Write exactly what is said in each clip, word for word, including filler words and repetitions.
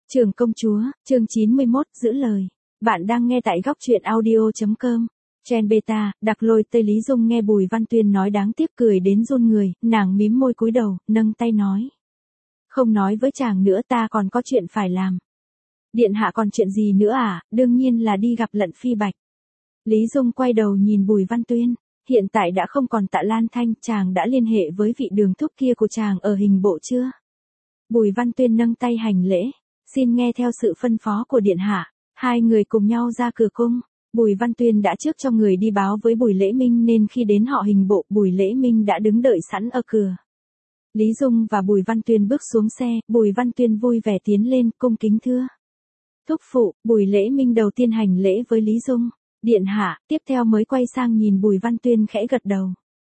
Trường công chúa, chương chín mươi mốt, giữ lời. Bạn đang nghe tại góc truyện audio.com. Gen Beta, đặc lôi Tây Lý Dung nghe Bùi Văn Tuyên nói đáng tiếc cười đến run người, nàng mím môi cúi đầu, nâng tay nói. Không nói với chàng nữa, ta còn có chuyện phải làm. Điện hạ còn chuyện gì nữa à, đương nhiên là đi gặp Lận Phi Bạch. Lý Dung quay đầu nhìn Bùi Văn Tuyên, hiện tại đã không còn Tạ Lan Thanh, chàng đã liên hệ với vị đường thúc kia của chàng ở hình bộ chưa? Bùi Văn Tuyên nâng tay hành lễ, xin nghe theo sự phân phó của điện hạ. Hai người cùng nhau ra cửa cung. Bùi Văn Tuyên đã trước cho người đi báo với Bùi Lễ Minh nên khi đến họ hình bộ, Bùi Lễ Minh đã đứng đợi sẵn ở cửa. Lý Dung và Bùi Văn Tuyên bước xuống xe, Bùi Văn Tuyên vui vẻ tiến lên, cung kính thưa. Thúc phụ, Bùi Lễ Minh đầu tiên hành lễ với Lý Dung. Điện hạ, tiếp theo mới quay sang nhìn Bùi Văn Tuyên khẽ gật đầu.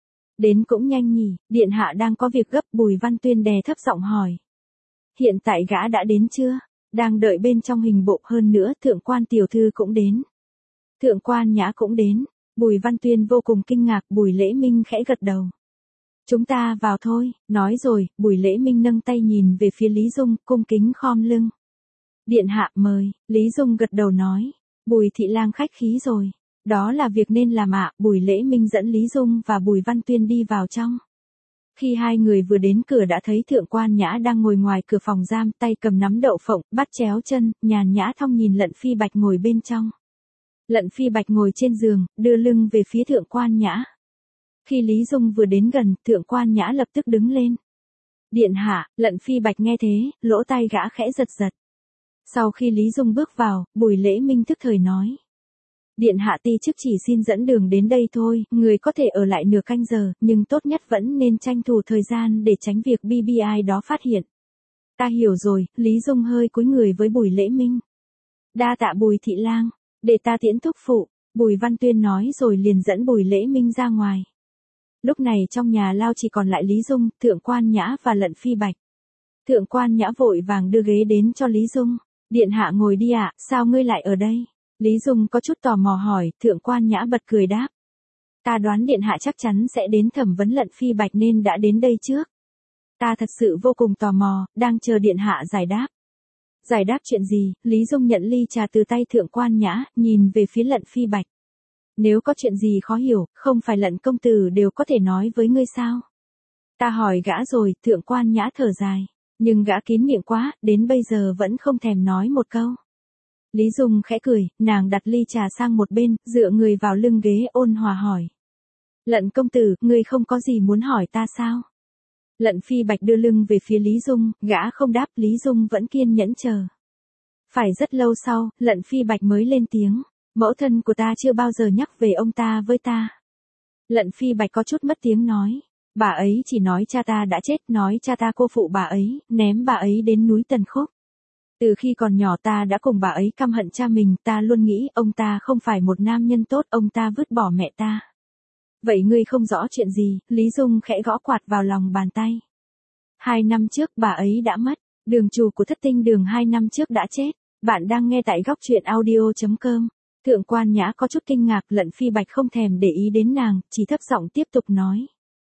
Đến cũng nhanh nhỉ, điện hạ đang có việc gấp, Bùi Văn Tuyên đè thấp giọng hỏi. Hiện tại gã đã đến chưa? Đang đợi bên trong hình bộ, hơn nữa thượng quan tiểu thư cũng đến. Thượng quan Nhã cũng đến. Bùi Văn Tuyên vô cùng kinh ngạc, Bùi Lễ Minh khẽ gật đầu. Chúng ta vào thôi, nói rồi, Bùi Lễ Minh nâng tay nhìn về phía Lý Dung, cung kính khom lưng. Điện hạ mời, Lý Dung gật đầu nói. Bùi thị lang khách khí rồi. Đó là việc nên làm ạ, Bùi Lễ Minh dẫn Lý Dung và Bùi Văn Tuyên đi vào trong. Khi hai người vừa đến cửa đã thấy thượng quan Nhã đang ngồi ngoài cửa phòng giam, tay cầm nắm đậu phộng, bắt chéo chân, nhàn nhã thong nhìn Lận Phi Bạch ngồi bên trong. Lận Phi Bạch ngồi trên giường, đưa lưng về phía thượng quan Nhã. Khi Lý Dung vừa đến gần, thượng quan Nhã lập tức đứng lên. Điện hạ, Lận Phi Bạch nghe thế, lỗ tai gã khẽ giật giật. Sau khi Lý Dung bước vào, Bùi Lễ Minh tức thời nói. Điện hạ ti chức chỉ xin dẫn đường đến đây thôi, người có thể ở lại nửa canh giờ, nhưng tốt nhất vẫn nên tranh thủ thời gian để tránh việc bê bê i đó phát hiện. Ta hiểu rồi, Lý Dung hơi cúi người với Bùi Lễ Minh. Đa tạ Bùi thị lang, để ta tiễn thúc phụ, Bùi Văn Tuyên nói rồi liền dẫn Bùi Lễ Minh ra ngoài. Lúc này trong nhà lao chỉ còn lại Lý Dung, thượng quan Nhã và Lận Phi Bạch. Thượng quan Nhã vội vàng đưa ghế đến cho Lý Dung. Điện hạ ngồi đi ạ, sao ngươi lại ở đây? Lý Dung có chút tò mò hỏi, thượng quan Nhã bật cười đáp. Ta đoán điện hạ chắc chắn sẽ đến thẩm vấn Lận Phi Bạch nên đã đến đây trước. Ta thật sự vô cùng tò mò, đang chờ điện hạ giải đáp. Giải đáp chuyện gì? Lý Dung nhận ly trà từ tay thượng quan Nhã, nhìn về phía Lận Phi Bạch. Nếu có chuyện gì khó hiểu, không phải Lận công tử đều có thể nói với ngươi sao? Ta hỏi gã rồi, thượng quan Nhã thở dài. Nhưng gã kín miệng quá, đến bây giờ vẫn không thèm nói một câu. Lý Dung khẽ cười, nàng đặt ly trà sang một bên, dựa người vào lưng ghế ôn hòa hỏi. Lận công tử, ngươi không có gì muốn hỏi ta sao? Lận Phi Bạch đưa lưng về phía Lý Dung, gã không đáp, Lý Dung vẫn kiên nhẫn chờ. Phải rất lâu sau, Lận Phi Bạch mới lên tiếng, mẫu thân của ta chưa bao giờ nhắc về ông ta với ta. Lận Phi Bạch có chút mất tiếng nói. Bà ấy chỉ nói cha ta đã chết, nói cha ta cô phụ bà ấy, ném bà ấy đến núi Tần Khúc. Từ khi còn nhỏ ta đã cùng bà ấy căm hận cha mình, ta luôn nghĩ ông ta không phải một nam nhân tốt, ông ta vứt bỏ mẹ ta. Vậy ngươi không rõ chuyện gì? Lý Dung khẽ gõ quạt vào lòng bàn tay. Hai năm trước bà ấy đã mất, đường chủ của Thất Tinh Đường hai năm trước đã chết. Bạn đang nghe tại góc truyện audio.com. Thượng quan Nhã có chút kinh ngạc, Lận Phi Bạch không thèm để ý đến nàng, chỉ thấp giọng tiếp tục nói.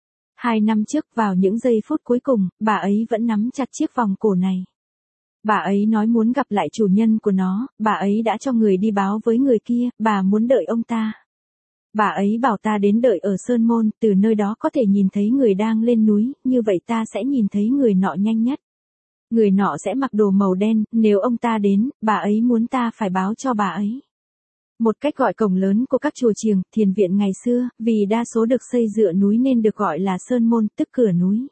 Hai năm trước vào những giây phút cuối cùng, bà ấy vẫn nắm chặt chiếc vòng cổ này. Bà ấy nói muốn gặp lại chủ nhân của nó, bà ấy đã cho người đi báo với người kia, bà muốn đợi ông ta. Bà ấy bảo ta đến đợi ở Sơn Môn, từ nơi đó có thể nhìn thấy người đang lên núi, như vậy ta sẽ nhìn thấy người nọ nhanh nhất. Người nọ sẽ mặc đồ màu đen, nếu ông ta đến, bà ấy muốn ta phải báo cho bà ấy. Một cách gọi cổng lớn của các chùa chiền, thiền viện ngày xưa, vì đa số được xây dựa núi nên được gọi là Sơn Môn, tức cửa núi.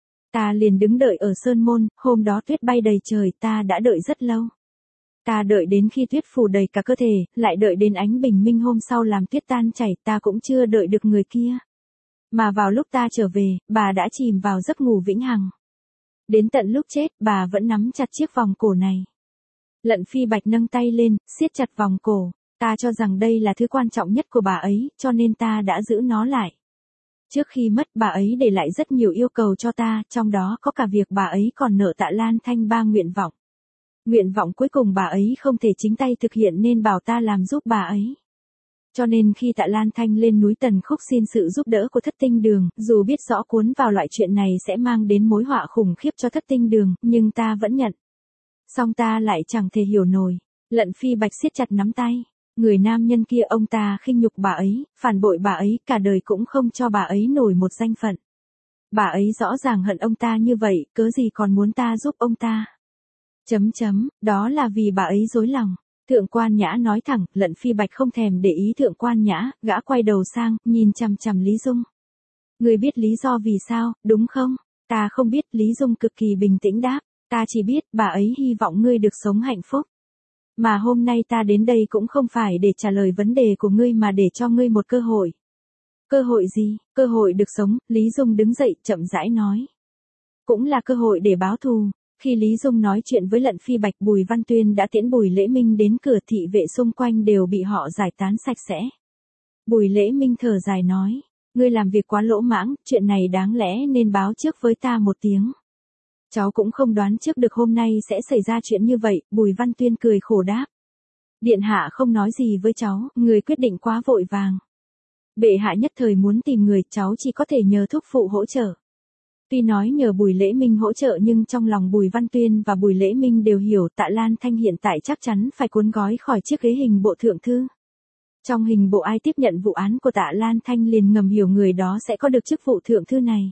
Ta liền đứng đợi ở Sơn Môn, hôm đó tuyết bay đầy trời, ta đã đợi rất lâu. Ta đợi đến khi tuyết phủ đầy cả cơ thể, lại đợi đến ánh bình minh hôm sau làm tuyết tan chảy, ta cũng chưa đợi được người kia. Mà vào lúc ta trở về, bà đã chìm vào giấc ngủ vĩnh hằng. Đến tận lúc chết, bà vẫn nắm chặt chiếc vòng cổ này. Lận Phi Bạch nâng tay lên, siết chặt vòng cổ. Ta cho rằng đây là thứ quan trọng nhất của bà ấy, cho nên ta đã giữ nó lại. Trước khi mất, bà ấy để lại rất nhiều yêu cầu cho ta, trong đó có cả việc bà ấy còn nợ Tạ Lan Thanh ba nguyện vọng. Nguyện vọng cuối cùng bà ấy không thể chính tay thực hiện nên bảo ta làm giúp bà ấy. Cho nên khi Tạ Lan Thanh lên núi Tần Khúc xin sự giúp đỡ của Thất Tinh Đường, dù biết rõ cuốn vào loại chuyện này sẽ mang đến mối họa khủng khiếp cho Thất Tinh Đường, nhưng ta vẫn nhận. Song ta lại chẳng thể hiểu nổi. Lận Phi Bạch siết chặt nắm tay. Người nam nhân kia ông ta khinh nhục bà ấy, phản bội bà ấy, cả đời cũng không cho bà ấy nổi một danh phận. Bà ấy rõ ràng hận ông ta như vậy, cớ gì còn muốn ta giúp ông ta. Chấm chấm, đó là vì bà ấy dối lòng. Thượng Quan Nhã nói thẳng, Lận Phi Bạch không thèm để ý Thượng Quan Nhã, gã quay đầu sang, nhìn chằm chằm Lý Dung. Ngươi biết lý do vì sao, đúng không? Ta không biết, Lý Dung cực kỳ bình tĩnh đáp, ta chỉ biết bà ấy hy vọng ngươi được sống hạnh phúc. Mà hôm nay ta đến đây cũng không phải để trả lời vấn đề của ngươi mà để cho ngươi một cơ hội. Cơ hội gì? Cơ hội được sống, Lý Dung đứng dậy chậm rãi nói. Cũng là cơ hội để báo thù. Khi Lý Dung nói chuyện với Lận Phi Bạch, Bùi Văn Tuyên đã tiễn Bùi Lễ Minh đến cửa, thị vệ xung quanh đều bị họ giải tán sạch sẽ. Bùi Lễ Minh thở dài nói, ngươi làm việc quá lỗ mãng, chuyện này đáng lẽ nên báo trước với ta một tiếng. Cháu cũng không đoán trước được hôm nay sẽ xảy ra chuyện như vậy, Bùi Văn Tuyên cười khổ đáp. Điện hạ không nói gì với cháu, người quyết định quá vội vàng. Bệ hạ nhất thời muốn tìm người, cháu chỉ có thể nhờ thúc phụ hỗ trợ. Tuy nói nhờ Bùi Lễ Minh hỗ trợ nhưng trong lòng Bùi Văn Tuyên và Bùi Lễ Minh đều hiểu Tạ Lan Thanh hiện tại chắc chắn phải cuốn gói khỏi chiếc ghế hình bộ thượng thư. Trong hình bộ ai tiếp nhận vụ án của Tạ Lan Thanh liền ngầm hiểu người đó sẽ có được chức vụ thượng thư này.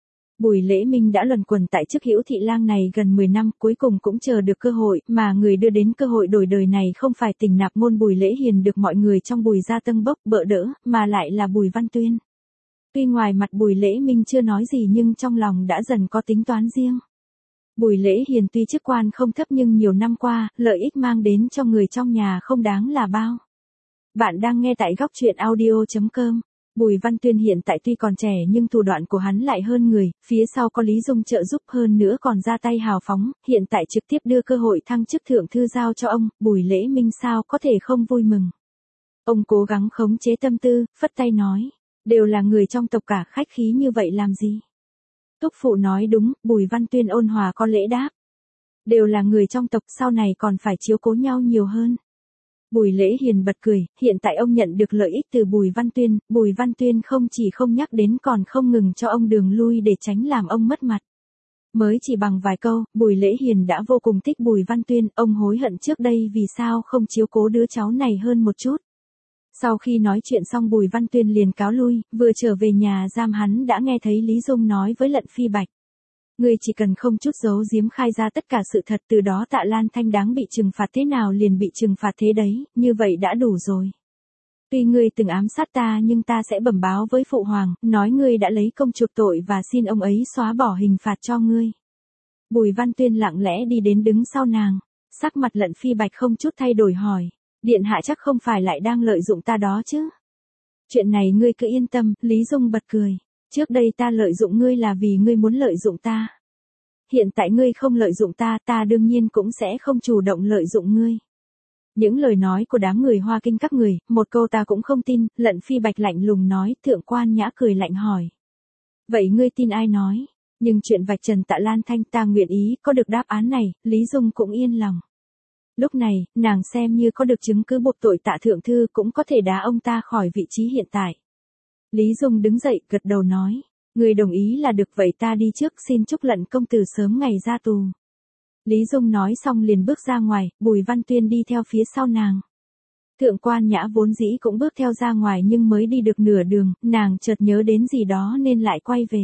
Bùi Lễ Minh đã luẩn quẩn tại chức Hữu Thị Lang này gần mười năm, cuối cùng cũng chờ được cơ hội, mà người đưa đến cơ hội đổi đời này không phải Tỉnh Nạp Môn Bùi Lễ Hiền được mọi người trong Bùi gia tâng bốc bợ đỡ, mà lại là Bùi Văn Tuyên. Tuy ngoài mặt Bùi Lễ Minh chưa nói gì nhưng trong lòng đã dần có tính toán riêng. Bùi Lễ Hiền tuy chức quan không thấp nhưng nhiều năm qua, lợi ích mang đến cho người trong nhà không đáng là bao. Bạn đang nghe tại góc truyện audio chấm com. Bùi Văn Tuyên hiện tại tuy còn trẻ nhưng thủ đoạn của hắn lại hơn người, phía sau có Lý Dung trợ giúp, hơn nữa còn ra tay hào phóng, hiện tại trực tiếp đưa cơ hội thăng chức thượng thư giao cho ông, Bùi Lễ Minh sao có thể không vui mừng. Ông cố gắng khống chế tâm tư, phất tay nói, đều là người trong tộc cả, khách khí như vậy làm gì? Thúc phụ nói đúng, Bùi Văn Tuyên ôn hòa có lễ đáp. Đều là người trong tộc, sau này còn phải chiếu cố nhau nhiều hơn. Bùi Lễ Hiền bật cười, hiện tại ông nhận được lợi ích từ Bùi Văn Tuyên, Bùi Văn Tuyên không chỉ không nhắc đến còn không ngừng cho ông đường lui để tránh làm ông mất mặt. Mới chỉ bằng vài câu, Bùi Lễ Hiền đã vô cùng thích Bùi Văn Tuyên, ông hối hận trước đây vì sao không chiếu cố đứa cháu này hơn một chút. Sau khi nói chuyện xong Bùi Văn Tuyên liền cáo lui, vừa trở về nhà giam hắn đã nghe thấy Lý Dung nói với Lận Phi Bạch. Ngươi chỉ cần không chút giấu giếm khai ra tất cả sự thật, từ đó Tạ Lan Thanh đáng bị trừng phạt thế nào liền bị trừng phạt thế đấy, như vậy đã đủ rồi. Tuy ngươi từng ám sát ta nhưng ta sẽ bẩm báo với Phụ Hoàng, nói ngươi đã lấy công chuộc tội và xin ông ấy xóa bỏ hình phạt cho ngươi. Bùi Văn Tuyên lặng lẽ đi đến đứng sau nàng, sắc mặt Lận Phi Bạch không chút thay đổi hỏi, điện hạ chắc không phải lại đang lợi dụng ta đó chứ? Chuyện này ngươi cứ yên tâm, Lý Dung bật cười. Trước đây ta lợi dụng ngươi là vì ngươi muốn lợi dụng ta. Hiện tại ngươi không lợi dụng ta, ta đương nhiên cũng sẽ không chủ động lợi dụng ngươi. Những lời nói của đám người Hoa Kinh các người, một câu ta cũng không tin, Lận Phi Bạch lạnh lùng nói, Thượng Quan Nhã cười lạnh hỏi. Vậy ngươi tin ai nói? Nhưng chuyện vạch trần Tạ Lan Thanh ta nguyện ý, có được đáp án này, Lý Dung cũng yên lòng. Lúc này, nàng xem như có được chứng cứ buộc tội Tạ Thượng Thư cũng có thể đá ông ta khỏi vị trí hiện tại. Lý Dung đứng dậy, gật đầu nói, người đồng ý là được, vậy ta đi trước, xin chúc Lận công tử sớm ngày ra tù. Lý Dung nói xong liền bước ra ngoài, Bùi Văn Tuyên đi theo phía sau nàng. Thượng Quan Nhã vốn dĩ cũng bước theo ra ngoài nhưng mới đi được nửa đường, nàng chợt nhớ đến gì đó nên lại quay về.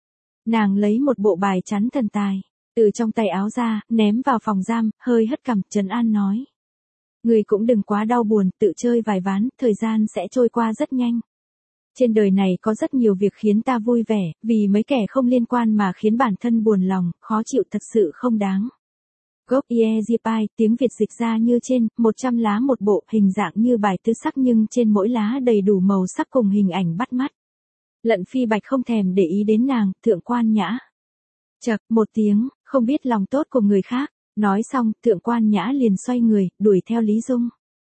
Nàng lấy một bộ bài chắn thần tài, từ trong tay áo ra, ném vào phòng giam, hơi hất cằm, trấn an nói. Người cũng đừng quá đau buồn, tự chơi vài ván, thời gian sẽ trôi qua rất nhanh. Trên đời này có rất nhiều việc khiến ta vui vẻ, vì mấy kẻ không liên quan mà khiến bản thân buồn lòng, khó chịu thật sự không đáng. Gốc Iezipai, tiếng Việt dịch ra như trên, một trăm lá một bộ, hình dạng như bài tứ sắc nhưng trên mỗi lá đầy đủ màu sắc cùng hình ảnh bắt mắt. Lận Phi Bạch không thèm để ý đến nàng, Thượng Quan Nhã. Chậc, một tiếng, không biết lòng tốt của người khác. Nói xong, Thượng Quan Nhã liền xoay người, đuổi theo Lý Dung.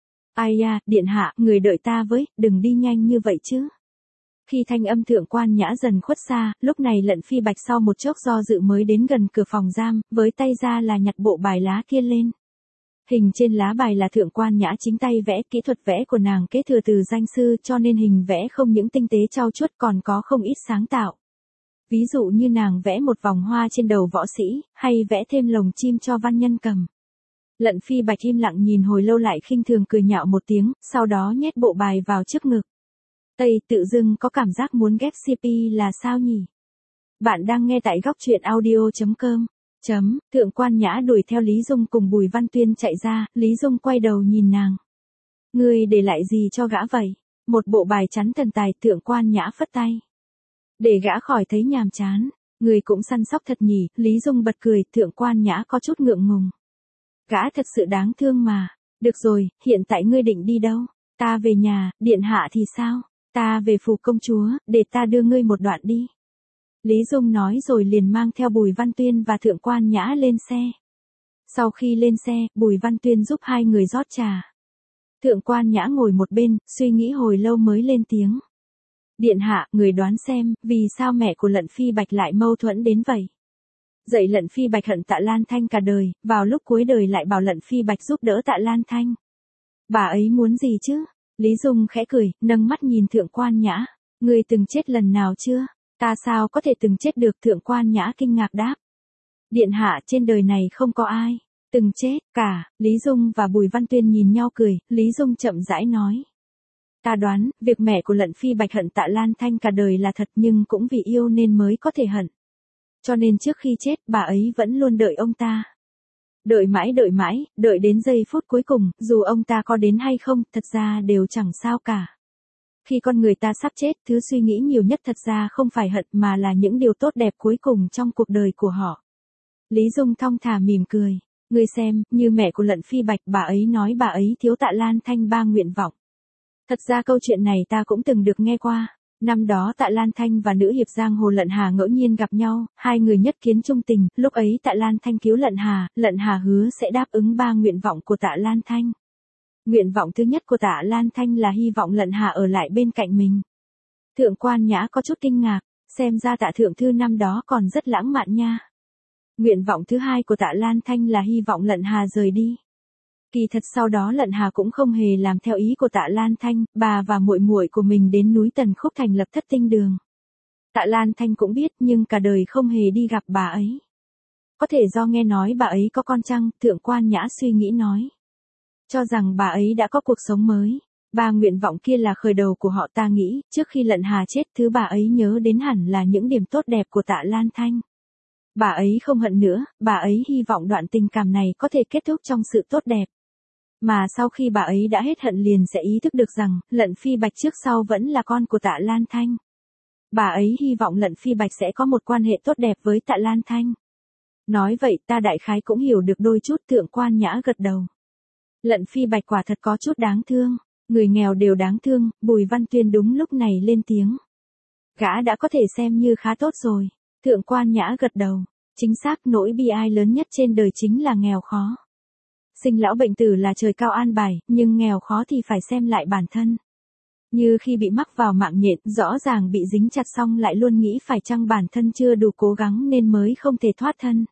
Ai da, điện hạ, người đợi ta với, đừng đi nhanh như vậy chứ. Khi thanh âm Thượng Quan Nhã dần khuất xa, lúc này Lận Phi Bạch sau một chốc do dự mới đến gần cửa phòng giam, với tay ra là nhặt bộ bài lá kia lên. Hình trên lá bài là Thượng Quan Nhã chính tay vẽ, kỹ thuật vẽ của nàng kế thừa từ danh sư cho nên hình vẽ không những tinh tế trau chuốt còn có không ít sáng tạo. Ví dụ như nàng vẽ một vòng hoa trên đầu võ sĩ, hay vẽ thêm lồng chim cho văn nhân cầm. Lận Phi Bạch im lặng nhìn hồi lâu lại khinh thường cười nhạo một tiếng, sau đó nhét bộ bài vào trước ngực. Tây tự dưng có cảm giác muốn ghép xê pê là sao nhỉ? Bạn đang nghe tại góc truyện audio.com. Chấm, Thượng Quan Nhã đuổi theo Lý Dung cùng Bùi Văn Tuyên chạy ra, Lý Dung quay đầu nhìn nàng. Ngươi để lại gì cho gã vậy? Một bộ bài chắn thần tài. Thượng Quan Nhã phất tay. Để gã khỏi thấy nhàm chán. Người cũng săn sóc thật nhỉ. Lý Dung bật cười. Thượng Quan Nhã có chút ngượng ngùng. Gã thật sự đáng thương mà. Được rồi, hiện tại ngươi định đi đâu? Ta về nhà, điện hạ thì sao? Ta về phủ công chúa, để ta đưa ngươi một đoạn đi. Lý Dung nói rồi liền mang theo Bùi Văn Tuyên và Thượng Quan Nhã lên xe. Sau khi lên xe, Bùi Văn Tuyên giúp hai người rót trà. Thượng Quan Nhã ngồi một bên, suy nghĩ hồi lâu mới lên tiếng. Điện hạ, người đoán xem, vì sao mẹ của Lận Phi Bạch lại mâu thuẫn đến vậy? Dạy Lận Phi Bạch hận Tạ Lan Thanh cả đời, vào lúc cuối đời lại bảo Lận Phi Bạch giúp đỡ Tạ Lan Thanh. Bà ấy muốn gì chứ? Lý Dung khẽ cười, nâng mắt nhìn Thượng Quan Nhã. Người từng chết lần nào chưa? Ta sao có thể từng chết được? Thượng Quan Nhã kinh ngạc đáp. Điện hạ, trên đời này không có ai từng chết cả. Lý Dung và Bùi Văn Tuyên nhìn nhau cười, Lý Dung chậm rãi nói. Ta đoán, việc mẹ của Lận Phi Bạch hận Tạ Lan Thanh cả đời là thật, nhưng cũng vì yêu nên mới có thể hận. Cho nên trước khi chết, bà ấy vẫn luôn đợi ông ta. Đợi mãi đợi mãi, đợi đến giây phút cuối cùng, dù ông ta có đến hay không, thật ra đều chẳng sao cả. Khi con người ta sắp chết, thứ suy nghĩ nhiều nhất thật ra không phải hận mà là những điều tốt đẹp cuối cùng trong cuộc đời của họ. Lý Dung thong thả mỉm cười. Ngươi xem, như mẹ của Lận Phi Bạch, bà ấy nói bà ấy thiếu Tạ Lan Thanh ba nguyện vọng. Thật ra câu chuyện này ta cũng từng được nghe qua. Năm đó Tạ Lan Thanh và nữ hiệp giang hồ Lận Hà ngẫu nhiên gặp nhau, hai người nhất kiến chung tình, lúc ấy Tạ Lan Thanh cứu Lận Hà, Lận Hà hứa sẽ đáp ứng ba nguyện vọng của Tạ Lan Thanh. Nguyện vọng thứ nhất của Tạ Lan Thanh là hy vọng Lận Hà ở lại bên cạnh mình. Thượng Quan Nhã có chút kinh ngạc, xem ra Tạ thượng thư năm đó còn rất lãng mạn nha. Nguyện vọng thứ hai của Tạ Lan Thanh là hy vọng Lận Hà rời đi. Kỳ thật sau đó Lận Hà cũng không hề làm theo ý của Tạ Lan Thanh, bà và muội muội của mình đến núi Tần Khúc thành lập Thất Tinh Đường. Tạ Lan Thanh cũng biết nhưng cả đời không hề đi gặp bà ấy. Có thể do nghe nói bà ấy có con chăng? Thượng Quan Nhã suy nghĩ nói. Cho rằng bà ấy đã có cuộc sống mới. Ba nguyện vọng kia là khởi đầu của họ. Ta nghĩ, trước khi Lận Hà chết, thứ bà ấy nhớ đến hẳn là những điểm tốt đẹp của Tạ Lan Thanh. Bà ấy không hận nữa, bà ấy hy vọng đoạn tình cảm này có thể kết thúc trong sự tốt đẹp. Mà sau khi bà ấy đã hết hận liền sẽ ý thức được rằng, Lận Phi Bạch trước sau vẫn là con của Tạ Lan Thanh. Bà ấy hy vọng Lận Phi Bạch sẽ có một quan hệ tốt đẹp với Tạ Lan Thanh. Nói vậy ta đại khái cũng hiểu được đôi chút. Thượng Quan Nhã gật đầu. Lận Phi Bạch quả thật có chút đáng thương. Người nghèo đều đáng thương. Bùi Văn Tuyên đúng lúc này lên tiếng. Gã đã có thể xem như khá tốt rồi. Thượng Quan Nhã gật đầu. Chính xác, nỗi bi ai lớn nhất trên đời chính là nghèo khó. Sinh lão bệnh tử là trời cao an bài, nhưng nghèo khó thì phải xem lại bản thân. Như khi bị mắc vào mạng nhện, rõ ràng bị dính chặt xong lại luôn nghĩ phải chăng bản thân chưa đủ cố gắng nên mới không thể thoát thân.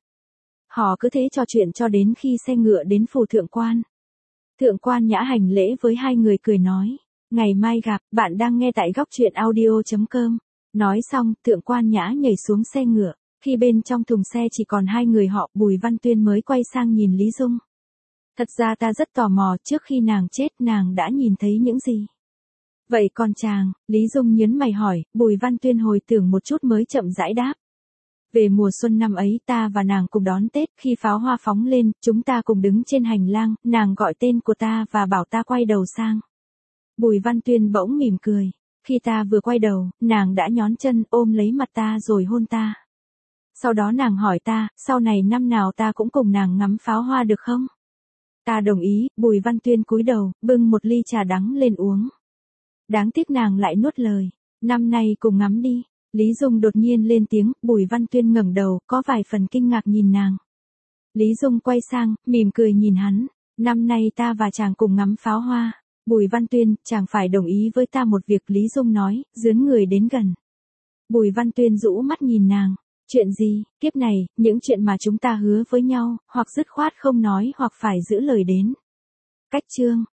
Họ cứ thế trò chuyện cho đến khi xe ngựa đến phủ Thượng Quan. Thượng Quan Nhã hành lễ với hai người cười nói. Ngày mai gặp. Bạn đang nghe tại góc truyện audio.com. Nói xong, Thượng Quan Nhã nhảy xuống xe ngựa. Khi bên trong thùng xe chỉ còn hai người họ, Bùi Văn Tuyên mới quay sang nhìn Lý Dung. Thật ra ta rất tò mò, trước khi nàng chết nàng đã nhìn thấy những gì? Vậy còn chàng? Lý Dung nhớn mày hỏi. Bùi Văn Tuyên hồi tưởng một chút mới chậm rãi đáp. Về mùa xuân năm ấy ta và nàng cùng đón Tết, khi pháo hoa phóng lên, chúng ta cùng đứng trên hành lang, nàng gọi tên của ta và bảo ta quay đầu sang. Bùi Văn Tuyên bỗng mỉm cười. Khi ta vừa quay đầu, nàng đã nhón chân ôm lấy mặt ta rồi hôn ta. Sau đó nàng hỏi ta, sau này năm nào ta cũng cùng nàng ngắm pháo hoa được không? Ta đồng ý. Bùi Văn Tuyên cúi đầu, bưng một ly trà đắng lên uống. Đáng tiếc nàng lại nuốt lời. Năm nay cùng ngắm đi. Lý Dung đột nhiên lên tiếng. Bùi Văn Tuyên ngẩng đầu, có vài phần kinh ngạc nhìn nàng. Lý Dung quay sang, mỉm cười nhìn hắn. Năm nay ta và chàng cùng ngắm pháo hoa. Bùi Văn Tuyên, chàng phải đồng ý với ta một việc. Lý Dung nói, dướn người đến gần. Bùi Văn Tuyên rũ mắt nhìn nàng. Chuyện gì? Kiếp này, những chuyện mà chúng ta hứa với nhau, hoặc dứt khoát không nói hoặc phải giữ lời đến. Cách chương.